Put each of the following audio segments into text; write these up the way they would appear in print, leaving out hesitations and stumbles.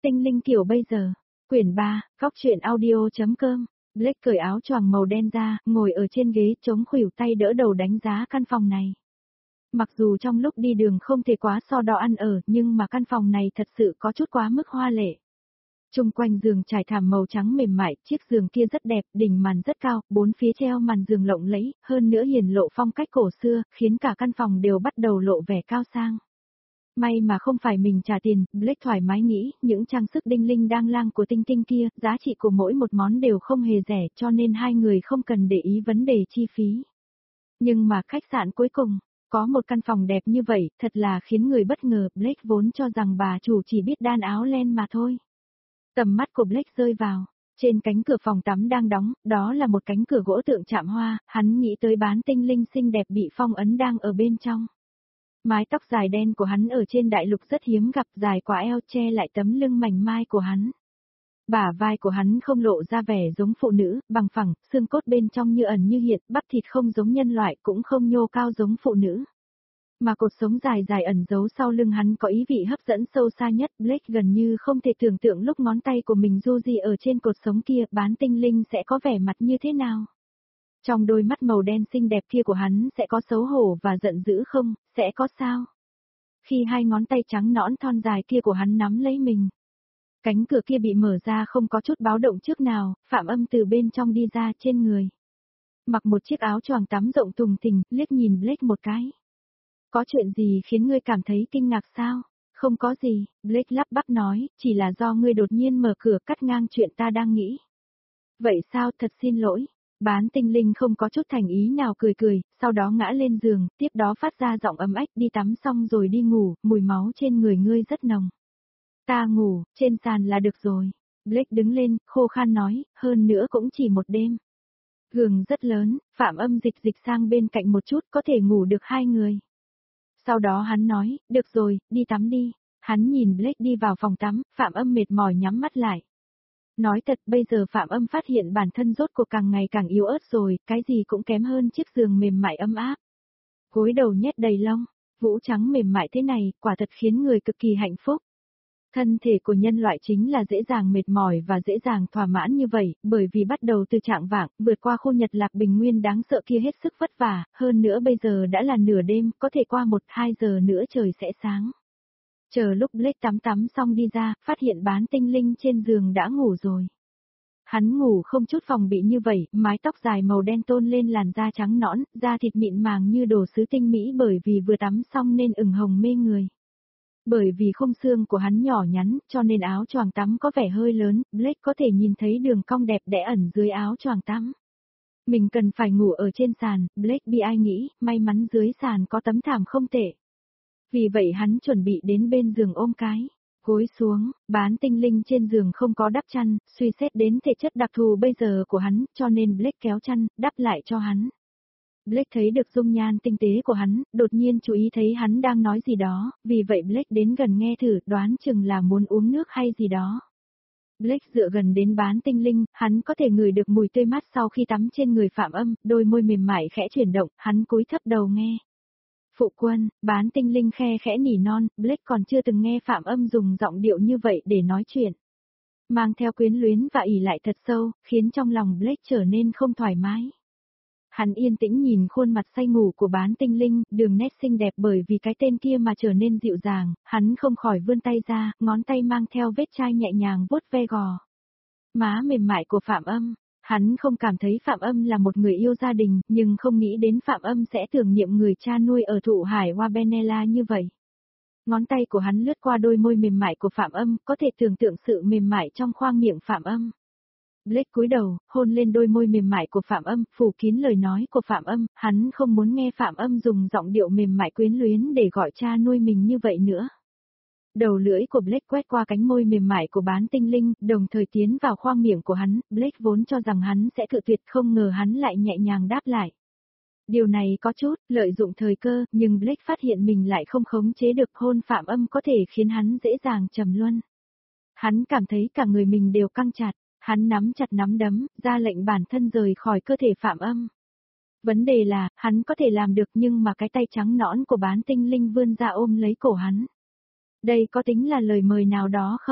Tinh linh kiểu bây giờ. Quyển 3, góc truyện audio.com. Blake cởi áo choàng màu đen ra, ngồi ở trên ghế chống khuỷu tay đỡ đầu đánh giá căn phòng này. Mặc dù trong lúc đi đường không thể quá so đo ăn ở, nhưng mà căn phòng này thật sự có chút quá mức hoa lệ. Chung quanh giường trải thảm màu trắng mềm mại, chiếc giường kia rất đẹp, đỉnh màn rất cao, bốn phía treo màn giường lộng lẫy, hơn nữa hiển lộ phong cách cổ xưa, khiến cả căn phòng đều bắt đầu lộ vẻ cao sang. May mà không phải mình trả tiền, Blake thoải mái nghĩ, những trang sức đinh linh đang lang của Tinh Tinh kia, giá trị của mỗi một món đều không hề rẻ, cho nên hai người không cần để ý vấn đề chi phí. Nhưng mà khách sạn cuối cùng, có một căn phòng đẹp như vậy, thật là khiến người bất ngờ, Blake vốn cho rằng bà chủ chỉ biết đan áo len mà thôi. Tầm mắt của Blake rơi vào, trên cánh cửa phòng tắm đang đóng, đó là một cánh cửa gỗ tượng chạm hoa, hắn nghĩ tới bán tinh linh xinh đẹp bị phong ấn đang ở bên trong. Mái tóc dài đen của hắn ở trên đại lục rất hiếm gặp, dài quá eo che lại tấm lưng mảnh mai của hắn. Bả vai của hắn không lộ ra vẻ giống phụ nữ, bằng phẳng, xương cốt bên trong như ẩn như hiện, bắp thịt không giống nhân loại cũng không nhô cao giống phụ nữ. Mà cột sống dài dài ẩn giấu sau lưng hắn có ý vị hấp dẫn sâu xa nhất, Blake gần như không thể tưởng tượng lúc ngón tay của mình du di ở trên cột sống kia, bán tinh linh sẽ có vẻ mặt như thế nào. Trong đôi mắt màu đen xinh đẹp kia của hắn sẽ có xấu hổ và giận dữ không, sẽ có sao? Khi hai ngón tay trắng nõn thon dài kia của hắn nắm lấy mình. Cánh cửa kia bị mở ra không có chút báo động trước nào, Phạm Âm từ bên trong đi ra trên người. Mặc một chiếc áo choàng tắm rộng thùng thình, liếc nhìn Blake một cái. Có chuyện gì khiến ngươi cảm thấy kinh ngạc sao? Không có gì, Blake lắp bắp nói, chỉ là do ngươi đột nhiên mở cửa cắt ngang chuyện ta đang nghĩ. Vậy sao, thật xin lỗi. Bán tinh linh không có chút thành ý nào cười cười, sau đó ngã lên giường, tiếp đó phát ra giọng ấm ách đi tắm xong rồi đi ngủ, mùi máu trên người ngươi rất nồng. Ta ngủ, trên sàn là được rồi. Blake đứng lên, khô khan nói, hơn nữa cũng chỉ một đêm. Giường rất lớn, Phạm Âm dịch sang bên cạnh một chút có thể ngủ được hai người. Sau đó hắn nói, được rồi, đi tắm đi. Hắn nhìn Blake đi vào phòng tắm, Phạm Âm mệt mỏi nhắm mắt lại. Nói thật bây giờ Phạm Âm phát hiện bản thân rốt cuộc càng ngày càng yếu ớt rồi, cái gì cũng kém hơn chiếc giường mềm mại ấm áp. Gối đầu nhét đầy lông, vũ trắng mềm mại thế này, quả thật khiến người cực kỳ hạnh phúc. Thân thể của nhân loại chính là dễ dàng mệt mỏi và dễ dàng thỏa mãn như vậy, bởi vì bắt đầu từ trạng vạng, vượt qua khu Nhật Lạc bình nguyên đáng sợ kia hết sức vất vả, hơn nữa bây giờ đã là nửa đêm, có thể qua 1-2 giờ nữa trời sẽ sáng. Chờ lúc Blake tắm xong đi ra, phát hiện bán tinh linh trên giường đã ngủ rồi. Hắn ngủ không chút phòng bị như vậy, mái tóc dài màu đen tôn lên làn da trắng nõn, da thịt mịn màng như đồ sứ tinh mỹ bởi vì vừa tắm xong nên ửng hồng mê người. Bởi vì khung xương của hắn nhỏ nhắn, cho nên áo choàng tắm có vẻ hơi lớn, Blake có thể nhìn thấy đường cong đẹp đẽ ẩn dưới áo choàng tắm. Mình cần phải ngủ ở trên sàn, Blake bi ai nghĩ, may mắn dưới sàn có tấm thảm không tệ. Vì vậy hắn chuẩn bị đến bên giường ôm cái. Gối xuống, bán tinh linh trên giường không có đắp chăn, suy xét đến thể chất đặc thù bây giờ của hắn, cho nên Blake kéo chăn, đắp lại cho hắn. Blake thấy được dung nhan tinh tế của hắn, đột nhiên chú ý thấy hắn đang nói gì đó, vì vậy Blake đến gần nghe thử, đoán chừng là muốn uống nước hay gì đó. Blake dựa gần đến bán tinh linh, hắn có thể ngửi được mùi tươi mát sau khi tắm trên người Phạm Âm, đôi môi mềm mại khẽ chuyển động, hắn cúi thấp đầu nghe. Phụ quân, bán tinh linh khe khẽ nỉ non, Blake còn chưa từng nghe Phạm Âm dùng giọng điệu như vậy để nói chuyện. Mang theo quyến luyến và ỉ lại thật sâu, khiến trong lòng Blake trở nên không thoải mái. Hắn yên tĩnh nhìn khuôn mặt say ngủ của bán tinh linh, đường nét xinh đẹp bởi vì cái tên kia mà trở nên dịu dàng, hắn không khỏi vươn tay ra, ngón tay mang theo vết chai nhẹ nhàng vuốt ve gò. Má mềm mại của Phạm Âm, hắn không cảm thấy Phạm Âm là một người yêu gia đình, nhưng không nghĩ đến Phạm Âm sẽ tưởng niệm người cha nuôi ở thụ hải Wabenela như vậy. Ngón tay của hắn lướt qua đôi môi mềm mại của Phạm Âm, có thể tưởng tượng sự mềm mại trong khoang miệng Phạm Âm. Blake cúi đầu, hôn lên đôi môi mềm mại của Phạm Âm, phủ kín lời nói của Phạm Âm, hắn không muốn nghe Phạm Âm dùng giọng điệu mềm mại quyến luyến để gọi cha nuôi mình như vậy nữa. Đầu lưỡi của Blake quét qua cánh môi mềm mại của bán tinh linh, đồng thời tiến vào khoang miệng của hắn, Blake vốn cho rằng hắn sẽ cự tuyệt, không ngờ hắn lại nhẹ nhàng đáp lại. Điều này có chút lợi dụng thời cơ, nhưng Blake phát hiện mình lại không khống chế được, hôn Phạm Âm có thể khiến hắn dễ dàng trầm luân. Hắn cảm thấy cả người mình đều căng chặt. Hắn nắm chặt nắm đấm, ra lệnh bản thân rời khỏi cơ thể Phạm Âm. Vấn đề là, hắn có thể làm được nhưng mà cái tay trắng nõn của bán tinh linh vươn ra ôm lấy cổ hắn. Đây có tính là lời mời nào đó không?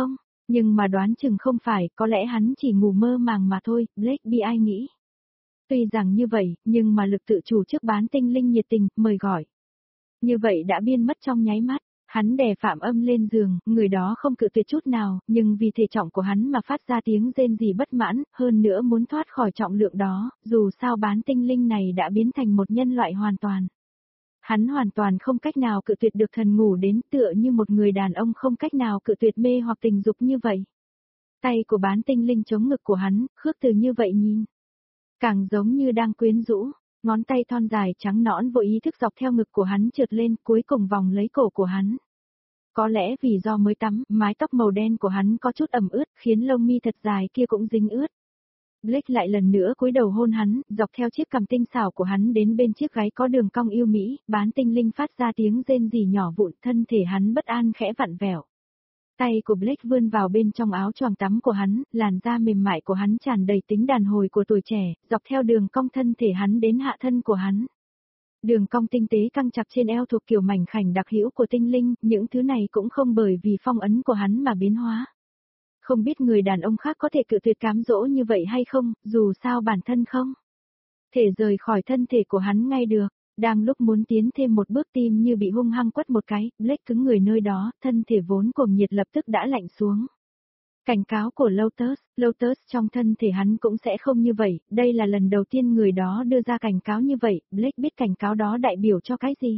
Nhưng mà đoán chừng không phải, có lẽ hắn chỉ ngủ mơ màng mà thôi, Blake bi ai nghĩ. Tuy rằng như vậy, nhưng mà lực tự chủ trước bán tinh linh nhiệt tình, mời gọi. Như vậy đã biên mất trong nháy mắt, hắn đè Phạm Âm lên giường, người đó không cự tuyệt chút nào, nhưng vì thể trọng của hắn mà phát ra tiếng rên rỉ bất mãn, hơn nữa muốn thoát khỏi trọng lượng đó, dù sao bán tinh linh này đã biến thành một nhân loại hoàn toàn. Hắn hoàn toàn không cách nào cự tuyệt được thần ngủ đến tựa như một người đàn ông không cách nào cự tuyệt mê hoặc tình dục như vậy. Tay của bán tinh linh chống ngực của hắn, Khước Từ như vậy nhìn. Càng giống như đang quyến rũ, ngón tay thon dài trắng nõn vô ý thức dọc theo ngực của hắn trượt lên cuối cùng vòng lấy cổ của hắn. Có lẽ vì do mới tắm, mái tóc màu đen của hắn có chút ẩm ướt khiến lông mi thật dài kia cũng dính ướt. Blake lại lần nữa cúi đầu hôn hắn, dọc theo chiếc cằm tinh xảo của hắn đến bên chiếc gáy có đường cong yêu mỹ, bán tinh linh phát ra tiếng rên rỉ nhỏ vụn, thân thể hắn bất an khẽ vặn vẹo. Tay của Blake vươn vào bên trong áo choàng tắm của hắn, làn da mềm mại của hắn tràn đầy tính đàn hồi của tuổi trẻ, dọc theo đường cong thân thể hắn đến hạ thân của hắn. Đường cong tinh tế căng chặt trên eo thuộc kiểu mảnh khảnh đặc hữu của tinh linh, những thứ này cũng không bởi vì phong ấn của hắn mà biến hóa. Không biết người đàn ông khác có thể cự tuyệt cám dỗ như vậy hay không, dù sao bản thân không thể rời khỏi thân thể của hắn ngay được. Đang lúc muốn tiến thêm một bước tim như bị hung hăng quất một cái, Blake cứng người nơi đó, thân thể vốn cuồng nhiệt lập tức đã lạnh xuống. Cảnh cáo của Lotus trong thân thể hắn cũng sẽ không như vậy, đây là lần đầu tiên người đó đưa ra cảnh cáo như vậy, Blake biết cảnh cáo đó đại biểu cho cái gì.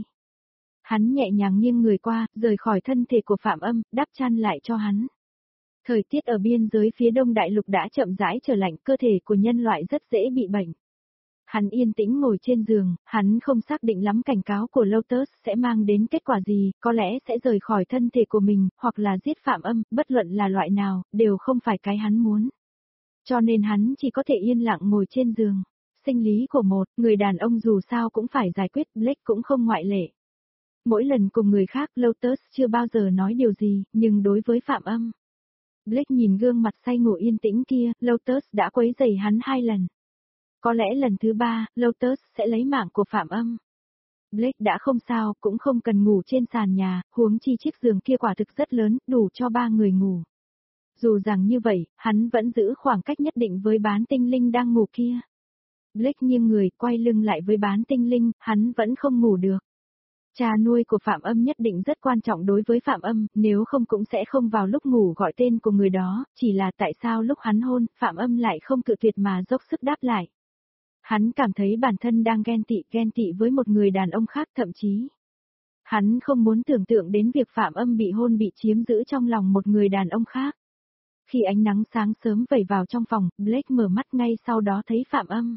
Hắn nhẹ nhàng nghiêng người qua, rời khỏi thân thể của Phạm Âm, đắp chăn lại cho hắn. Thời tiết ở biên giới phía đông đại lục đã chậm rãi trở lạnh, cơ thể của nhân loại rất dễ bị bệnh. Hắn yên tĩnh ngồi trên giường, hắn không xác định lắm cảnh cáo của Lotus sẽ mang đến kết quả gì, có lẽ sẽ rời khỏi thân thể của mình, hoặc là giết Phạm Âm, bất luận là loại nào, đều không phải cái hắn muốn. Cho nên hắn chỉ có thể yên lặng ngồi trên giường. Sinh lý của một người đàn ông dù sao cũng phải giải quyết, Blake cũng không ngoại lệ. Mỗi lần cùng người khác Lotus chưa bao giờ nói điều gì, nhưng đối với Phạm Âm. Blake nhìn gương mặt say ngủ yên tĩnh kia, Lotus đã quấy rầy hắn 2 lần. Có lẽ lần thứ 3, Lotus sẽ lấy mạng của Phạm Âm. Blake đã không sao, cũng không cần ngủ trên sàn nhà, huống chi chiếc giường kia quả thực rất lớn, đủ cho 3 người ngủ. Dù rằng như vậy, hắn vẫn giữ khoảng cách nhất định với bán tinh linh đang ngủ kia. Blake nghiêng người, quay lưng lại với bán tinh linh, hắn vẫn không ngủ được. Cha nuôi của Phạm Âm nhất định rất quan trọng đối với Phạm Âm, nếu không cũng sẽ không vào lúc ngủ gọi tên của người đó, chỉ là tại sao lúc hắn hôn, Phạm Âm lại không cự tuyệt mà dốc sức đáp lại. Hắn cảm thấy bản thân đang ghen tị với một người đàn ông khác thậm chí. Hắn không muốn tưởng tượng đến việc Phạm Âm bị hôn bị chiếm giữ trong lòng một người đàn ông khác. Khi ánh nắng sáng sớm vẩy vào trong phòng, Blake mở mắt ngay sau đó thấy Phạm Âm.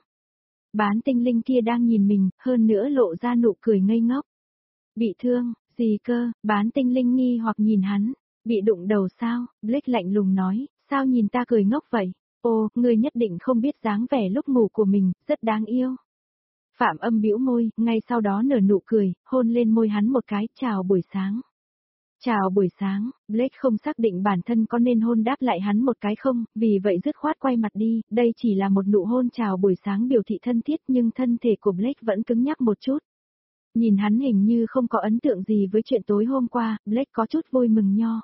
Bán tinh linh kia đang nhìn mình, hơn nữa lộ ra nụ cười ngây ngốc. Bị thương, gì cơ, bán tinh linh nghi hoặc nhìn hắn. Bị đụng đầu sao, Blake lạnh lùng nói, sao nhìn ta cười ngốc vậy? Ồ, ngươi nhất định không biết dáng vẻ lúc ngủ của mình, rất đáng yêu. Phạm Âm bĩu môi, ngay sau đó nở nụ cười, hôn lên môi hắn một cái, chào buổi sáng. Chào buổi sáng, Blake không xác định bản thân có nên hôn đáp lại hắn một cái không, vì vậy dứt khoát quay mặt đi, đây chỉ là một nụ hôn chào buổi sáng biểu thị thân thiết nhưng thân thể của Blake vẫn cứng nhắc một chút. Nhìn hắn hình như không có ấn tượng gì với chuyện tối hôm qua, Blake có chút vui mừng nho.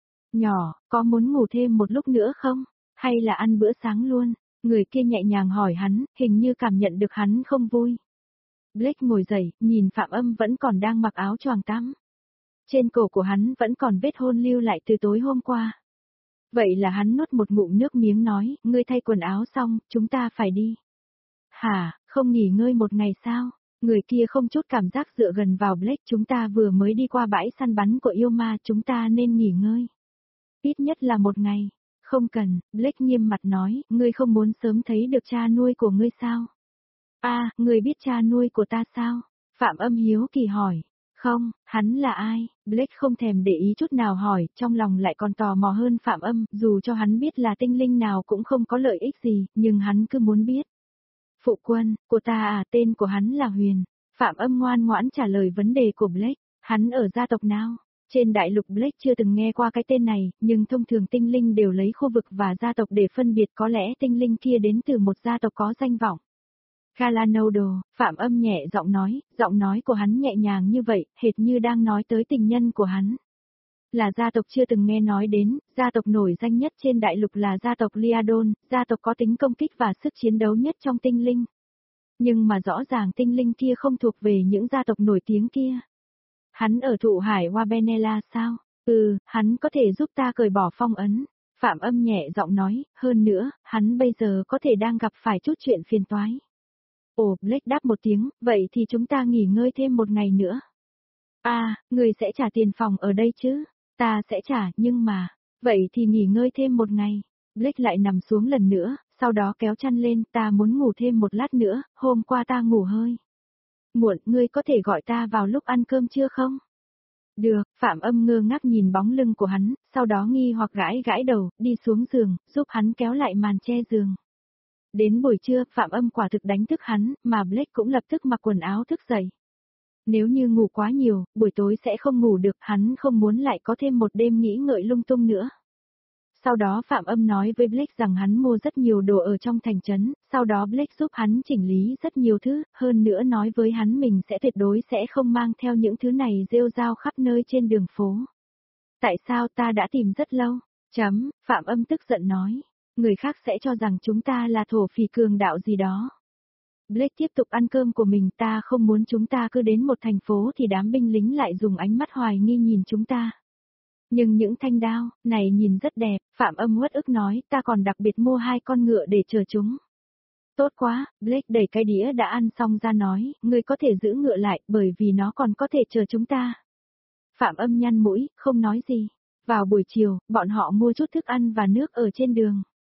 Nhỏ, có muốn ngủ thêm một lúc nữa không? Hay là ăn bữa sáng luôn? Người kia nhẹ nhàng hỏi hắn, hình như cảm nhận được hắn không vui. Blake ngồi dậy, nhìn Phạm Âm vẫn còn đang mặc áo choàng tắm. Trên cổ của hắn vẫn còn vết hôn lưu lại từ tối hôm qua. Vậy là hắn nuốt một ngụm nước miếng nói, ngươi thay quần áo xong, chúng ta phải đi. Hả, không nghỉ ngơi một ngày sao? Người kia không chút cảm giác dựa gần vào Blake, chúng ta vừa mới đi qua bãi săn bắn của yêu ma, chúng ta nên nghỉ ngơi. Ít nhất là một ngày. Không cần, Blake nghiêm mặt nói, ngươi không muốn sớm thấy được cha nuôi của ngươi sao? Ngươi biết cha nuôi của ta sao? Phạm Âm hiếu kỳ hỏi. Không, hắn là ai? Blake không thèm để ý chút nào hỏi, trong lòng lại còn tò mò hơn Phạm Âm, dù cho hắn biết là tinh linh nào cũng không có lợi ích gì, nhưng hắn cứ muốn biết. Phụ quân, của ta tên của hắn là Huyền. Phạm Âm ngoan ngoãn trả lời vấn đề của Blake, hắn ở gia tộc nào? Trên đại lục Blake chưa từng nghe qua cái tên này, nhưng thông thường tinh linh đều lấy khu vực và gia tộc để phân biệt, có lẽ tinh linh kia đến từ một gia tộc có danh vọng. Galanodo, Phạm Âm nhẹ giọng nói của hắn nhẹ nhàng như vậy, hệt như đang nói tới tình nhân của hắn. là gia tộc chưa từng nghe nói đến, gia tộc nổi danh nhất trên đại lục là gia tộc Liadon, gia tộc có tính công kích và sức chiến đấu nhất trong tinh linh. Nhưng mà rõ ràng tinh linh kia không thuộc về những gia tộc nổi tiếng kia. Hắn ở thụ hải Wabenela sao? Hắn có thể giúp ta cởi bỏ phong ấn. Phạm Âm nhẹ giọng nói, hơn nữa, hắn bây giờ có thể đang gặp phải chút chuyện phiền toái. Ồ, Blake đáp một tiếng, vậy thì chúng ta nghỉ ngơi thêm một ngày nữa. Người sẽ trả tiền phòng ở đây chứ? Ta sẽ trả, nhưng mà, vậy thì nghỉ ngơi thêm một ngày. Blake lại nằm xuống lần nữa, sau đó kéo chăn lên, ta muốn ngủ thêm một lát nữa, hôm qua ta ngủ hơi muộn, ngươi có thể gọi ta vào lúc ăn cơm trưa không? Được, Phạm Âm ngơ ngác nhìn bóng lưng của hắn, sau đó nghi hoặc gãi gãi đầu, đi xuống giường, giúp hắn kéo lại màn che giường. Đến buổi trưa, Phạm Âm quả thực đánh thức hắn, mà Blake cũng lập tức mặc quần áo thức dậy. Nếu như ngủ quá nhiều, buổi tối sẽ không ngủ được, hắn không muốn lại có thêm một đêm nghĩ ngợi lung tung nữa. Sau đó Phạm Âm nói với Blake rằng hắn mua rất nhiều đồ ở trong thành trấn, sau đó Blake giúp hắn chỉnh lý rất nhiều thứ, hơn nữa nói với hắn mình sẽ tuyệt đối sẽ không mang theo những thứ này rêu rao khắp nơi trên đường phố. Tại sao ta đã tìm rất lâu? Phạm Âm tức giận nói. Người khác sẽ cho rằng chúng ta là thổ phỉ cường đạo gì đó. Blake tiếp tục ăn cơm của mình, ta không muốn chúng ta cứ đến một thành phố thì đám binh lính lại dùng ánh mắt hoài nghi nhìn chúng ta. Nhưng những thanh đao, này nhìn rất đẹp, Phạm Âm uất ức nói, ta còn đặc biệt mua 2 con ngựa để chờ chúng. Tốt quá, Blake đẩy cái đĩa đã ăn xong ra nói, ngươi có thể giữ ngựa lại, bởi vì nó còn có thể chờ chúng ta. Phạm Âm nhăn mũi, không nói gì. Vào buổi chiều, bọn họ mua chút thức ăn và nước ở trên đường.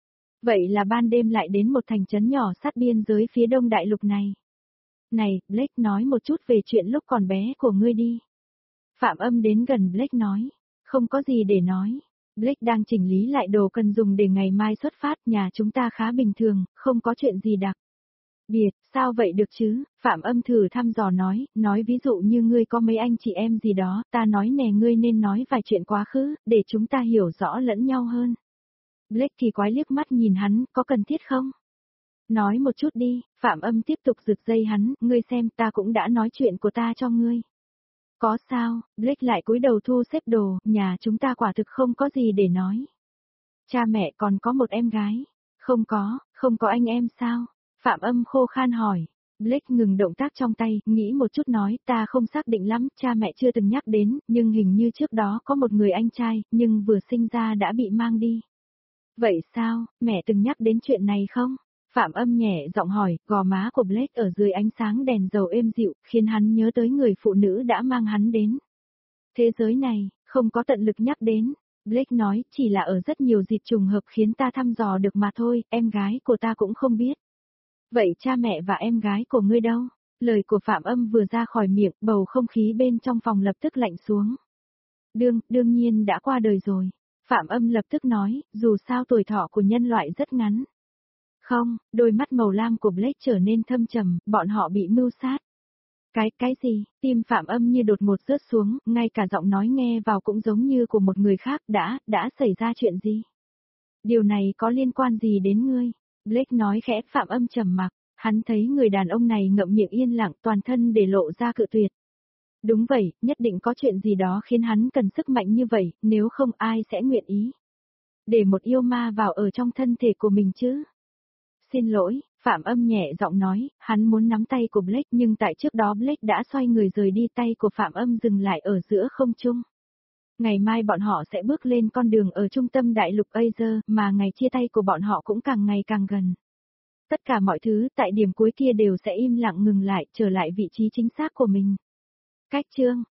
Vậy là ban đêm lại đến một thành trấn nhỏ sát biên giới phía đông đại lục này. Này, Blake nói một chút về chuyện lúc còn bé của ngươi đi. Phạm Âm đến gần Blake nói. Không có gì để nói. Blake đang chỉnh lý lại đồ cần dùng để ngày mai xuất phát, nhà chúng ta khá bình thường, không có chuyện gì đặc biệt, sao vậy được chứ? Phạm Âm thử thăm dò nói ví dụ như ngươi có mấy anh chị em gì đó, ta nói nè ngươi nên nói vài chuyện quá khứ, để chúng ta hiểu rõ lẫn nhau hơn. Blake kỳ quái liếc mắt nhìn hắn, có cần thiết không? Nói một chút đi, Phạm Âm tiếp tục giật dây hắn, ngươi xem ta cũng đã nói chuyện của ta cho ngươi. Có sao, Blake lại cúi đầu thu xếp đồ, nhà chúng ta quả thực không có gì để nói. Cha mẹ còn có một em gái. Không có anh em sao? Phạm Âm khô khan hỏi. Blake ngừng động tác trong tay, nghĩ một chút nói, ta không xác định lắm, cha mẹ chưa từng nhắc đến, nhưng hình như trước đó có một người anh trai, nhưng vừa sinh ra đã bị mang đi. Vậy sao, mẹ từng nhắc đến chuyện này không? Phạm Âm nhẹ giọng hỏi, gò má của Blake ở dưới ánh sáng đèn dầu êm dịu, khiến hắn nhớ tới người phụ nữ đã mang hắn đến. Thế giới này, không có tận lực nhắc đến. Blake nói, chỉ là ở rất nhiều dịp trùng hợp khiến ta thăm dò được mà thôi, em gái của ta cũng không biết. Vậy cha mẹ và em gái của ngươi đâu? Lời của Phạm Âm vừa ra khỏi miệng, bầu không khí bên trong phòng lập tức lạnh xuống. Đương nhiên đã qua đời rồi. Phạm Âm lập tức nói, dù sao tuổi thọ của nhân loại rất ngắn. Không, đôi mắt màu lam của Blake trở nên thâm trầm, bọn họ bị mưu sát. Cái gì? Tim Phạm Âm như đột ngột rớt xuống, ngay cả giọng nói nghe vào cũng giống như của một người khác, đã xảy ra chuyện gì? Điều này có liên quan gì đến ngươi? Blake nói khẽ. Phạm Âm trầm mặc, hắn thấy người đàn ông này ngậm miệng yên lặng, toàn thân để lộ ra cự tuyệt. Đúng vậy, nhất định có chuyện gì đó khiến hắn cần sức mạnh như vậy, nếu không ai sẽ nguyện ý để một yêu ma vào ở trong thân thể của mình chứ. Xin lỗi, Phạm Âm nhẹ giọng nói, hắn muốn nắm tay của Blake nhưng tại trước đó Blake đã xoay người rời đi, tay của Phạm Âm dừng lại ở giữa không trung. Ngày mai bọn họ sẽ bước lên con đường ở trung tâm đại lục Azer, mà ngày chia tay của bọn họ cũng càng ngày càng gần. Tất cả mọi thứ tại điểm cuối kia đều sẽ im lặng ngừng lại, trở lại vị trí chính xác của mình. Cách chương